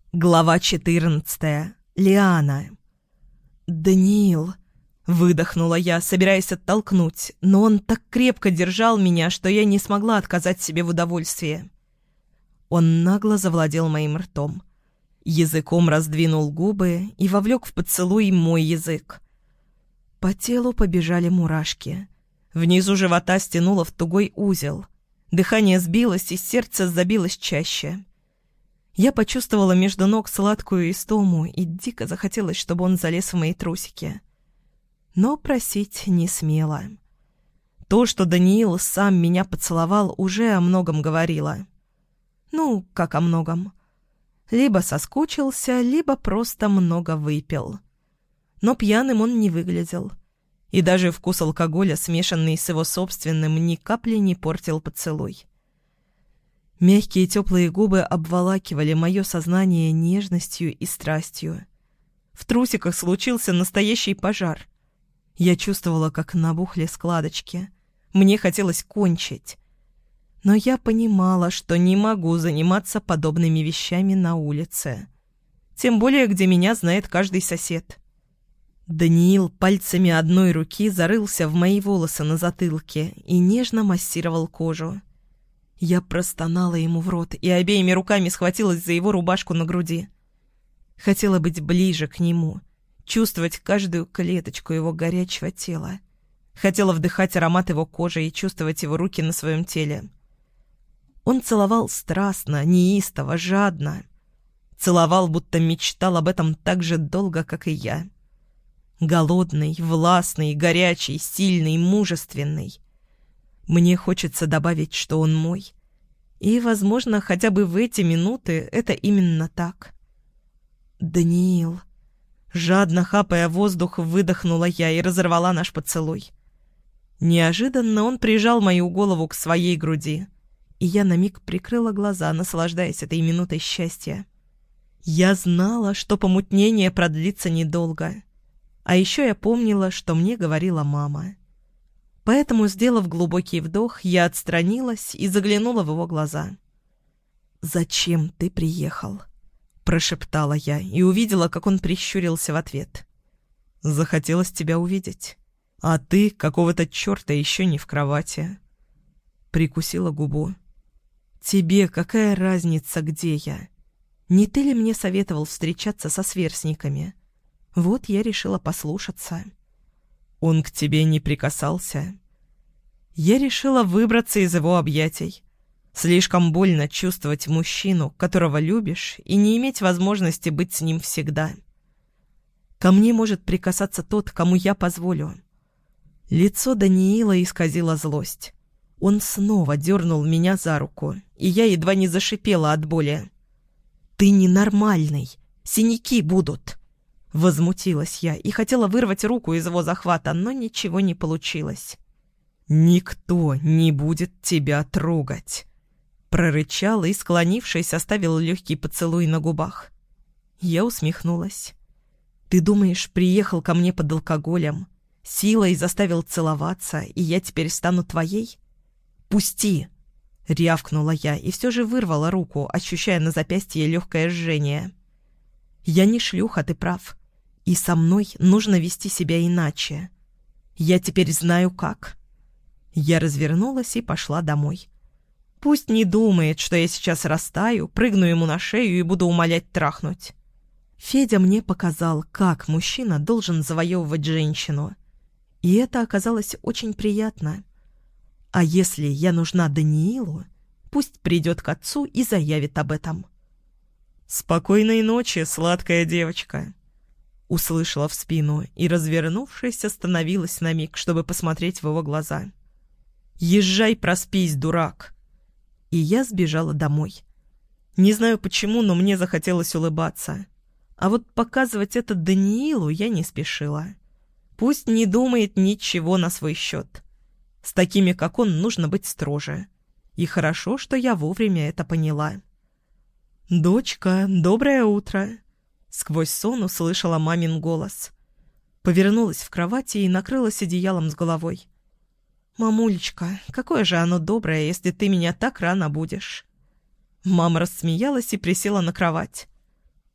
Глава 14. Лиана. «Даниил!» — выдохнула я, собираясь оттолкнуть, но он так крепко держал меня, что я не смогла отказать себе в удовольствии. Он нагло завладел моим ртом. Языком раздвинул губы и вовлек в поцелуй мой язык. По телу побежали мурашки. Внизу живота стянуло в тугой узел. Дыхание сбилось, и сердце забилось чаще. Я почувствовала между ног сладкую истому, и дико захотелось, чтобы он залез в мои трусики. Но просить не смела. То, что Даниил сам меня поцеловал, уже о многом говорило. Ну, как о многом. Либо соскучился, либо просто много выпил. Но пьяным он не выглядел. И даже вкус алкоголя, смешанный с его собственным, ни капли не портил поцелуй. Мягкие теплые губы обволакивали мое сознание нежностью и страстью. В трусиках случился настоящий пожар. Я чувствовала, как набухли складочки. Мне хотелось кончить. Но я понимала, что не могу заниматься подобными вещами на улице. Тем более, где меня знает каждый сосед. Даниил пальцами одной руки зарылся в мои волосы на затылке и нежно массировал кожу. Я простонала ему в рот и обеими руками схватилась за его рубашку на груди. Хотела быть ближе к нему, чувствовать каждую клеточку его горячего тела. Хотела вдыхать аромат его кожи и чувствовать его руки на своем теле. Он целовал страстно, неистово, жадно. Целовал, будто мечтал об этом так же долго, как и я. Голодный, властный, горячий, сильный, мужественный. Мне хочется добавить, что он мой. И, возможно, хотя бы в эти минуты это именно так. «Даниил!» Жадно хапая воздух, выдохнула я и разорвала наш поцелуй. Неожиданно он прижал мою голову к своей груди, и я на миг прикрыла глаза, наслаждаясь этой минутой счастья. Я знала, что помутнение продлится недолго. А еще я помнила, что мне говорила мама. Поэтому, сделав глубокий вдох, я отстранилась и заглянула в его глаза. «Зачем ты приехал?» — прошептала я и увидела, как он прищурился в ответ. «Захотелось тебя увидеть. А ты какого-то черта еще не в кровати». Прикусила губу. «Тебе какая разница, где я? Не ты ли мне советовал встречаться со сверстниками? Вот я решила послушаться». «Он к тебе не прикасался?» Я решила выбраться из его объятий. Слишком больно чувствовать мужчину, которого любишь, и не иметь возможности быть с ним всегда. Ко мне может прикасаться тот, кому я позволю. Лицо Даниила исказило злость. Он снова дернул меня за руку, и я едва не зашипела от боли. «Ты ненормальный! Синяки будут!» Возмутилась я и хотела вырвать руку из его захвата, но ничего не получилось. «Никто не будет тебя трогать!» Прорычал и, склонившись, оставил легкий поцелуй на губах. Я усмехнулась. «Ты думаешь, приехал ко мне под алкоголем, силой заставил целоваться, и я теперь стану твоей? Пусти!» Рявкнула я и все же вырвала руку, ощущая на запястье легкое жжение. «Я не шлюха, ты прав. И со мной нужно вести себя иначе. Я теперь знаю, как». Я развернулась и пошла домой. Пусть не думает, что я сейчас растаю, прыгну ему на шею и буду умолять трахнуть. Федя мне показал, как мужчина должен завоевывать женщину. И это оказалось очень приятно. А если я нужна Даниилу, пусть придет к отцу и заявит об этом. «Спокойной ночи, сладкая девочка!» Услышала в спину и, развернувшись, остановилась на миг, чтобы посмотреть в его глаза. «Езжай, проспись, дурак!» И я сбежала домой. Не знаю почему, но мне захотелось улыбаться. А вот показывать это Даниилу я не спешила. Пусть не думает ничего на свой счет. С такими, как он, нужно быть строже. И хорошо, что я вовремя это поняла. «Дочка, доброе утро!» Сквозь сон услышала мамин голос. Повернулась в кровати и накрылась одеялом с головой. «Мамулечка, какое же оно доброе, если ты меня так рано будешь!» Мама рассмеялась и присела на кровать.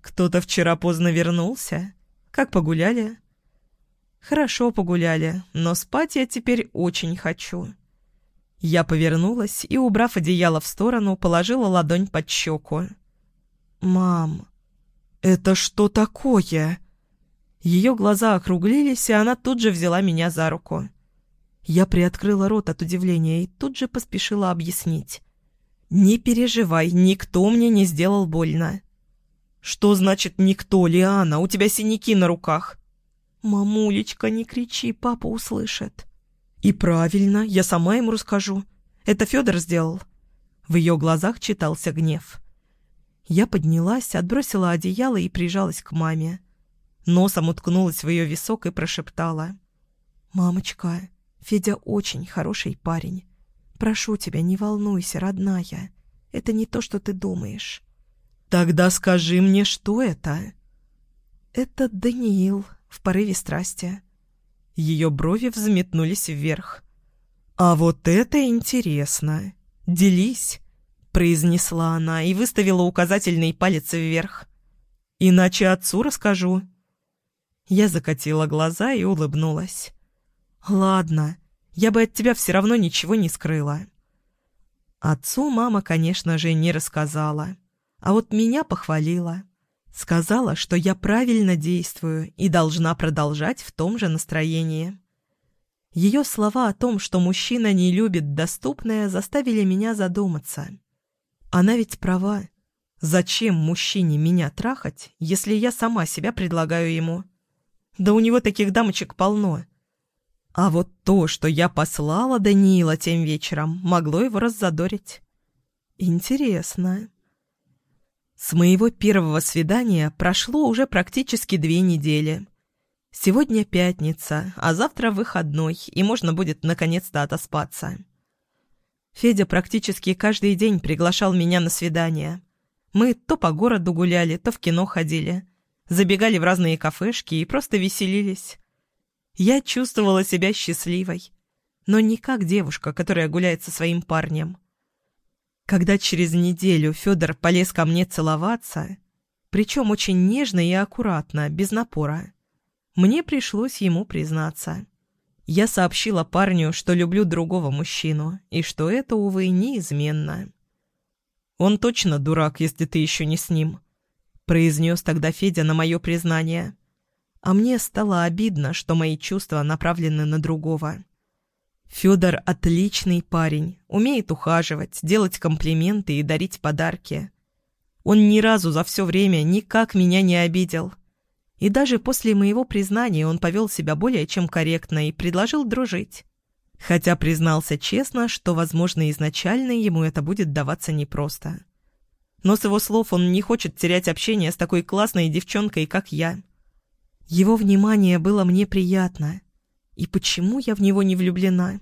Кто-то вчера поздно вернулся? Как погуляли?» «Хорошо погуляли, но спать я теперь очень хочу». Я повернулась и, убрав одеяло в сторону, положила ладонь под щеку. «Мам, это что такое?» Ее глаза округлились, и она тут же взяла меня за руку. Я приоткрыла рот от удивления и тут же поспешила объяснить. «Не переживай, никто мне не сделал больно». «Что значит «никто», Лиана? У тебя синяки на руках». «Мамулечка, не кричи, папа услышит». «И правильно, я сама ему расскажу. Это Федор сделал». В ее глазах читался гнев. Я поднялась, отбросила одеяло и прижалась к маме. Носом уткнулась в ее висок и прошептала. «Мамочка, Федя очень хороший парень. Прошу тебя, не волнуйся, родная. Это не то, что ты думаешь». «Тогда скажи мне, что это?» «Это Даниил в порыве страсти». Ее брови взметнулись вверх. «А вот это интересно. Делись», — произнесла она и выставила указательный палец вверх. «Иначе отцу расскажу». Я закатила глаза и улыбнулась. «Ладно, я бы от тебя все равно ничего не скрыла». Отцу мама, конечно же, не рассказала, а вот меня похвалила. Сказала, что я правильно действую и должна продолжать в том же настроении. Ее слова о том, что мужчина не любит доступное, заставили меня задуматься. Она ведь права. Зачем мужчине меня трахать, если я сама себя предлагаю ему? Да у него таких дамочек полно. А вот то, что я послала Даниила тем вечером, могло его раззадорить. Интересно. С моего первого свидания прошло уже практически 2 недели. Сегодня пятница, а завтра выходной, и можно будет наконец-то отоспаться. Федя практически каждый день приглашал меня на свидания. Мы то по городу гуляли, то в кино ходили. Забегали в разные кафешки и просто веселились. Я чувствовала себя счастливой, но не как девушка, которая гуляет со своим парнем. Когда через неделю Федор полез ко мне целоваться, причем очень нежно и аккуратно, без напора, мне пришлось ему признаться. Я сообщила парню, что люблю другого мужчину, и что это, увы, неизменно. «Он точно дурак, если ты еще не с ним», — произнес тогда Федя на мое признание. А мне стало обидно, что мои чувства направлены на другого. Федор отличный парень, умеет ухаживать, делать комплименты и дарить подарки. Он ни разу за все время никак меня не обидел. И даже после моего признания он повел себя более чем корректно и предложил дружить. Хотя признался честно, что, возможно, изначально ему это будет даваться непросто. Но с его слов он не хочет терять общение с такой классной девчонкой, как я. Его внимание было мне приятно. И почему я в него не влюблена?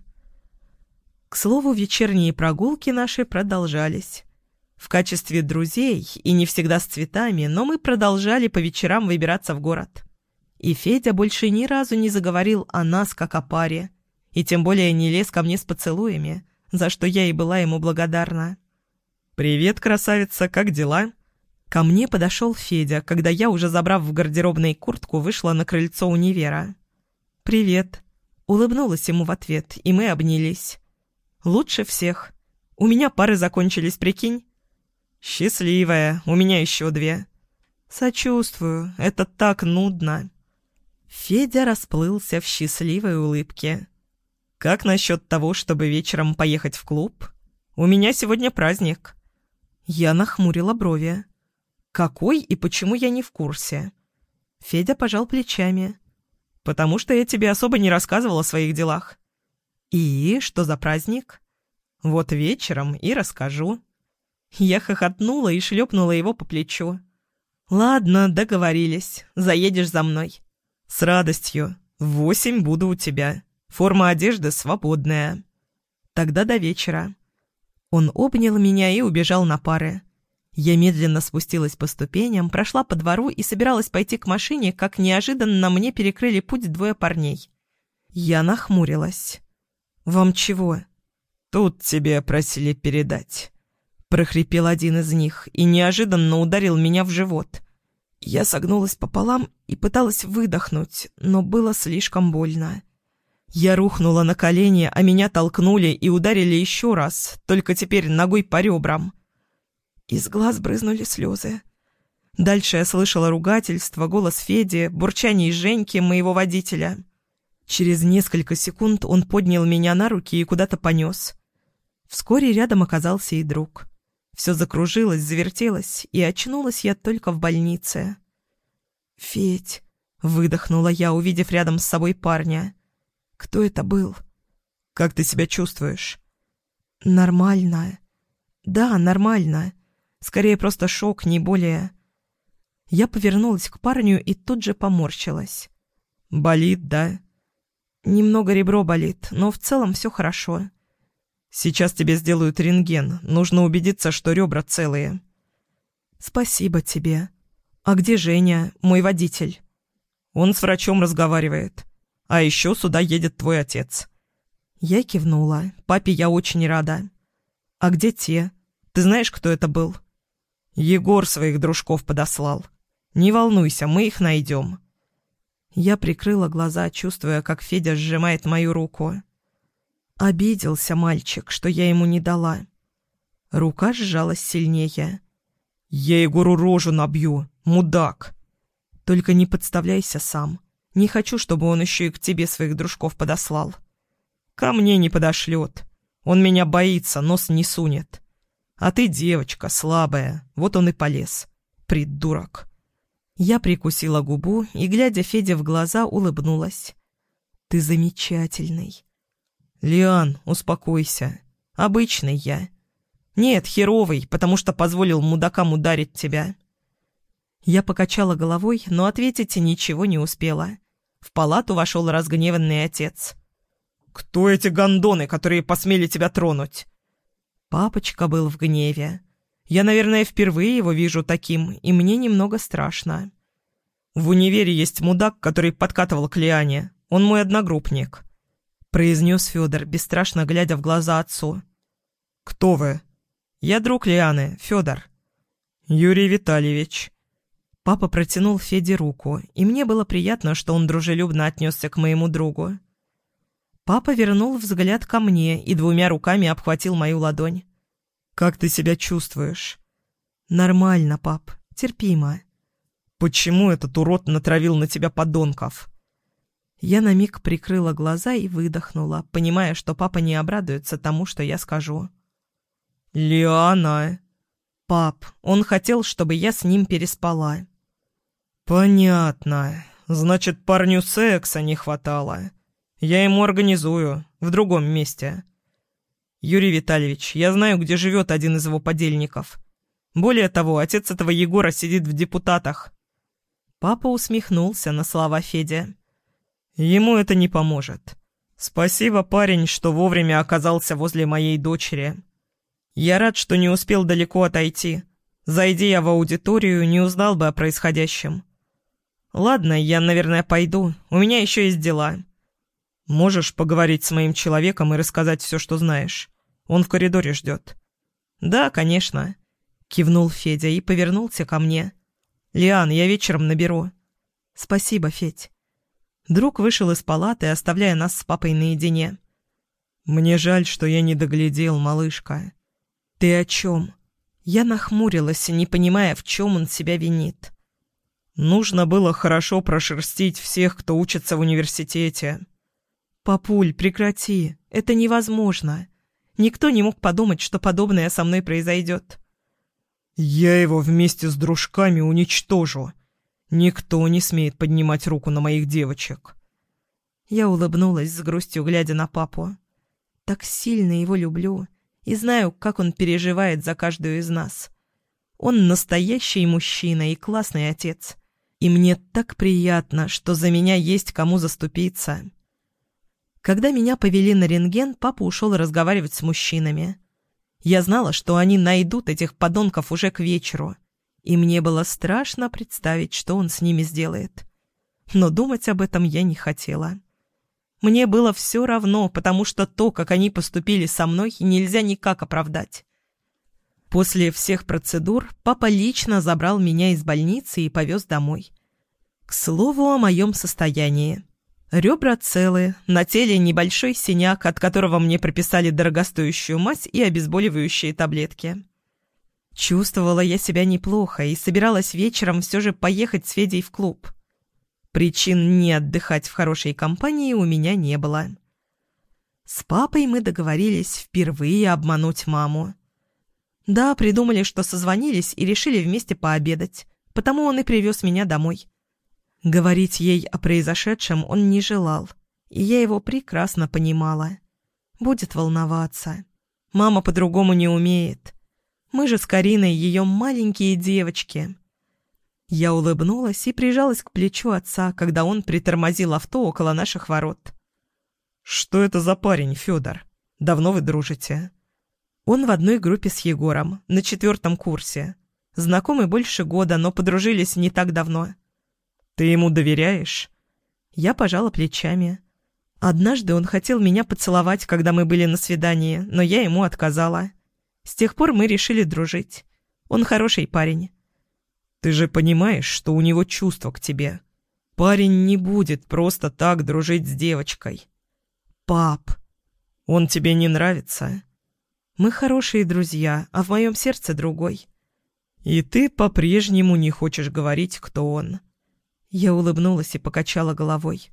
К слову, вечерние прогулки наши продолжались. В качестве друзей, и не всегда с цветами, но мы продолжали по вечерам выбираться в город. И Федя больше ни разу не заговорил о нас, как о паре, и тем более не лез ко мне с поцелуями, за что я и была ему благодарна. «Привет, красавица, как дела?» Ко мне подошел Федя, когда я, уже забрав в гардеробной куртку, вышла на крыльцо универа. «Привет», — улыбнулась ему в ответ, и мы обнялись. «Лучше всех. У меня пары закончились, прикинь?» «Счастливая, у меня еще 2. «Сочувствую, это так нудно». Федя расплылся в счастливой улыбке. «Как насчет того, чтобы вечером поехать в клуб? У меня сегодня праздник». Я нахмурила брови. «Какой и почему я не в курсе?» Федя пожал плечами. «Потому что я тебе особо не рассказывала о своих делах». «И что за праздник?» «Вот вечером и расскажу». Я хохотнула и шлепнула его по плечу. «Ладно, договорились. Заедешь за мной». «С радостью. В 8 буду у тебя. Форма одежды свободная». «Тогда до вечера». Он обнял меня и убежал на пары. Я медленно спустилась по ступеням, прошла по двору и собиралась пойти к машине, как неожиданно мне перекрыли путь 2 парней. Я нахмурилась. «Вам чего?» «Тут тебе просили передать», — прохрипел один из них и неожиданно ударил меня в живот. Я согнулась пополам и пыталась выдохнуть, но было слишком больно. Я рухнула на колени, а меня толкнули и ударили еще раз, только теперь ногой по ребрам. Из глаз брызнули слезы. Дальше я слышала ругательство, голос Феди, бурчание Женьки, моего водителя. Через несколько секунд он поднял меня на руки и куда-то понес. Вскоре рядом оказался и друг. Все закружилось, завертелось, и очнулась я только в больнице. «Федь», — выдохнула я, увидев рядом с собой парня. «Кто это был?» «Как ты себя чувствуешь?» «Нормально». «Да, нормально. Скорее просто шок, не более». Я повернулась к парню и тут же поморщилась. «Болит, да?» «Немного ребро болит, но в целом все хорошо». «Сейчас тебе сделают рентген. Нужно убедиться, что ребра целые». «Спасибо тебе. А где Женя, мой водитель?» «Он с врачом разговаривает. А еще сюда едет твой отец». Я кивнула. Папе я очень рада. «А где те? Ты знаешь, кто это был?» «Егор своих дружков подослал. Не волнуйся, мы их найдем». Я прикрыла глаза, чувствуя, как Федя сжимает мою руку. Обиделся мальчик, что я ему не дала. Рука сжалась сильнее. «Я Егору рожу набью, мудак!» «Только не подставляйся сам. Не хочу, чтобы он еще и к тебе своих дружков подослал». «Ко мне не подошлет. Он меня боится, нос не сунет. А ты девочка, слабая, вот он и полез. Придурок». Я прикусила губу и, глядя Феде в глаза, улыбнулась. «Ты замечательный». «Лиан, успокойся. Обычный я. Нет, херовый, потому что позволил мудакам ударить тебя». Я покачала головой, но ответить ничего не успела. В палату вошел разгневанный отец. «Кто эти гондоны, которые посмели тебя тронуть?» Папочка был в гневе. Я, наверное, впервые его вижу таким, и мне немного страшно. «В универе есть мудак, который подкатывал к Лиане. Он мой одногруппник», — произнес Федор, бесстрашно глядя в глаза отцу. «Кто вы?» «Я друг Лианы, Федор». «Юрий Витальевич». Папа протянул Феде руку, и мне было приятно, что он дружелюбно отнесся к моему другу. Папа вернул взгляд ко мне и двумя руками обхватил мою ладонь. «Как ты себя чувствуешь?» «Нормально, пап, терпимо». «Почему этот урод натравил на тебя подонков?» Я на миг прикрыла глаза и выдохнула, понимая, что папа не обрадуется тому, что я скажу. «Лиана!» «Пап, он хотел, чтобы я с ним переспала». «Понятно. Значит, парню секса не хватало. Я ему организую, в другом месте. Юрий Витальевич, я знаю, где живет один из его подельников. Более того, отец этого Егора сидит в депутатах». Папа усмехнулся на слова Феди. «Ему это не поможет. Спасибо, парень, что вовремя оказался возле моей дочери. Я рад, что не успел далеко отойти. Зайди я в аудиторию, не узнал бы о происходящем. Ладно, я, наверное, пойду. У меня еще есть дела. Можешь поговорить с моим человеком и рассказать все, что знаешь. Он в коридоре ждет». «Да, конечно», — кивнул Федя и повернулся ко мне. «Лиан, я вечером наберу». «Спасибо, Федь». Друг вышел из палаты, оставляя нас с папой наедине. «Мне жаль, что я не доглядел, малышка». «Ты о чем?» Я нахмурилась, не понимая, в чем он себя винит. «Нужно было хорошо прошерстить всех, кто учится в университете». «Папуль, прекрати, это невозможно. Никто не мог подумать, что подобное со мной произойдет». «Я его вместе с дружками уничтожу. Никто не смеет поднимать руку на моих девочек». Я улыбнулась с грустью, глядя на папу. Так сильно его люблю и знаю, как он переживает за каждую из нас. Он настоящий мужчина и классный отец. И мне так приятно, что за меня есть кому заступиться. Когда меня повели на рентген, папа ушел разговаривать с мужчинами. Я знала, что они найдут этих подонков уже к вечеру, и мне было страшно представить, что он с ними сделает. Но думать об этом я не хотела. Мне было все равно, потому что то, как они поступили со мной, нельзя никак оправдать. После всех процедур папа лично забрал меня из больницы и повез домой. К слову о моем состоянии. Ребра целы, на теле небольшой синяк, от которого мне прописали дорогостоящую мазь и обезболивающие таблетки. Чувствовала я себя неплохо и собиралась вечером все же поехать с Федей в клуб. Причин не отдыхать в хорошей компании у меня не было. С папой мы договорились впервые обмануть маму. Да, придумали, что созвонились и решили вместе пообедать, потому он и привез меня домой. Говорить ей о произошедшем он не желал, и я его прекрасно понимала. Будет волноваться. Мама по-другому не умеет. Мы же с Кариной ее маленькие девочки. Я улыбнулась и прижалась к плечу отца, когда он притормозил авто около наших ворот. «Что это за парень, Федор? Давно вы дружите?» Он в одной группе с Егором, на 4 курсе. Знакомы больше года, но подружились не так давно. «Ты ему доверяешь?» Я пожала плечами. Однажды он хотел меня поцеловать, когда мы были на свидании, но я ему отказала. С тех пор мы решили дружить. Он хороший парень. «Ты же понимаешь, что у него чувства к тебе. Парень не будет просто так дружить с девочкой». «Пап, он тебе не нравится?» «Мы хорошие друзья, а в моем сердце другой». «И ты по-прежнему не хочешь говорить, кто он?» Я улыбнулась и покачала головой.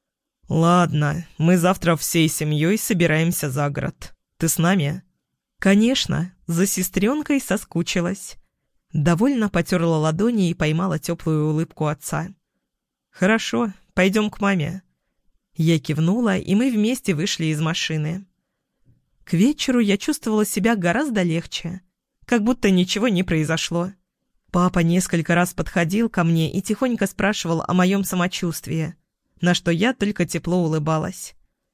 «Ладно, мы завтра всей семьей собираемся за город. Ты с нами?» «Конечно, за сестренкой соскучилась». Довольно потерла ладони и поймала теплую улыбку отца. «Хорошо, пойдем к маме». Я кивнула, и мы вместе вышли из машины. К вечеру я чувствовала себя гораздо легче, как будто ничего не произошло. Папа несколько раз подходил ко мне и тихонько спрашивал о моем самочувствии, на что я только тепло улыбалась.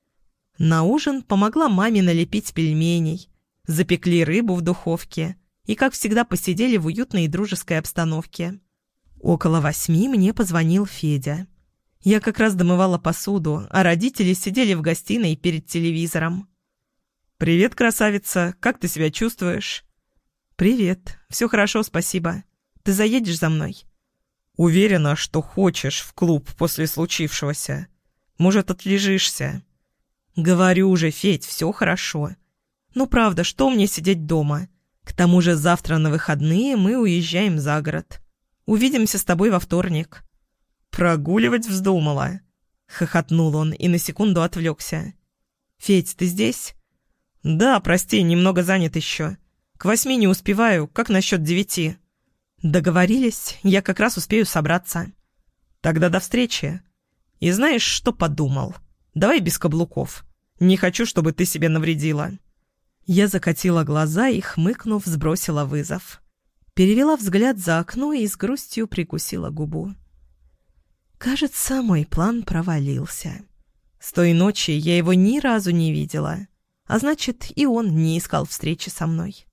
На ужин помогла маме налепить пельменей, запекли рыбу в духовке и, как всегда, посидели в уютной и дружеской обстановке. Около 8 мне позвонил Федя. Я как раз домывала посуду, а родители сидели в гостиной перед телевизором. «Привет, красавица, как ты себя чувствуешь?» «Привет, все хорошо, спасибо. Ты заедешь за мной?» «Уверена, что хочешь в клуб после случившегося. Может, отлежишься?» «Говорю же, Федь, все хорошо. Ну правда, что мне сидеть дома? К тому же завтра на выходные мы уезжаем за город. Увидимся с тобой во вторник». «Прогуливать вздумала?» — хохотнул он и на секунду отвлекся. «Федь, ты здесь?» «Да, прости, немного занят еще. К 8 не успеваю, как насчет 9?» «Договорились, я как раз успею собраться». «Тогда до встречи. И знаешь, что подумал? Давай без каблуков. Не хочу, чтобы ты себе навредила». Я закатила глаза и, хмыкнув, сбросила вызов. Перевела взгляд за окно и с грустью прикусила губу. Кажется, мой план провалился. С той ночи я его ни разу не видела, а значит, и он не искал встречи со мной.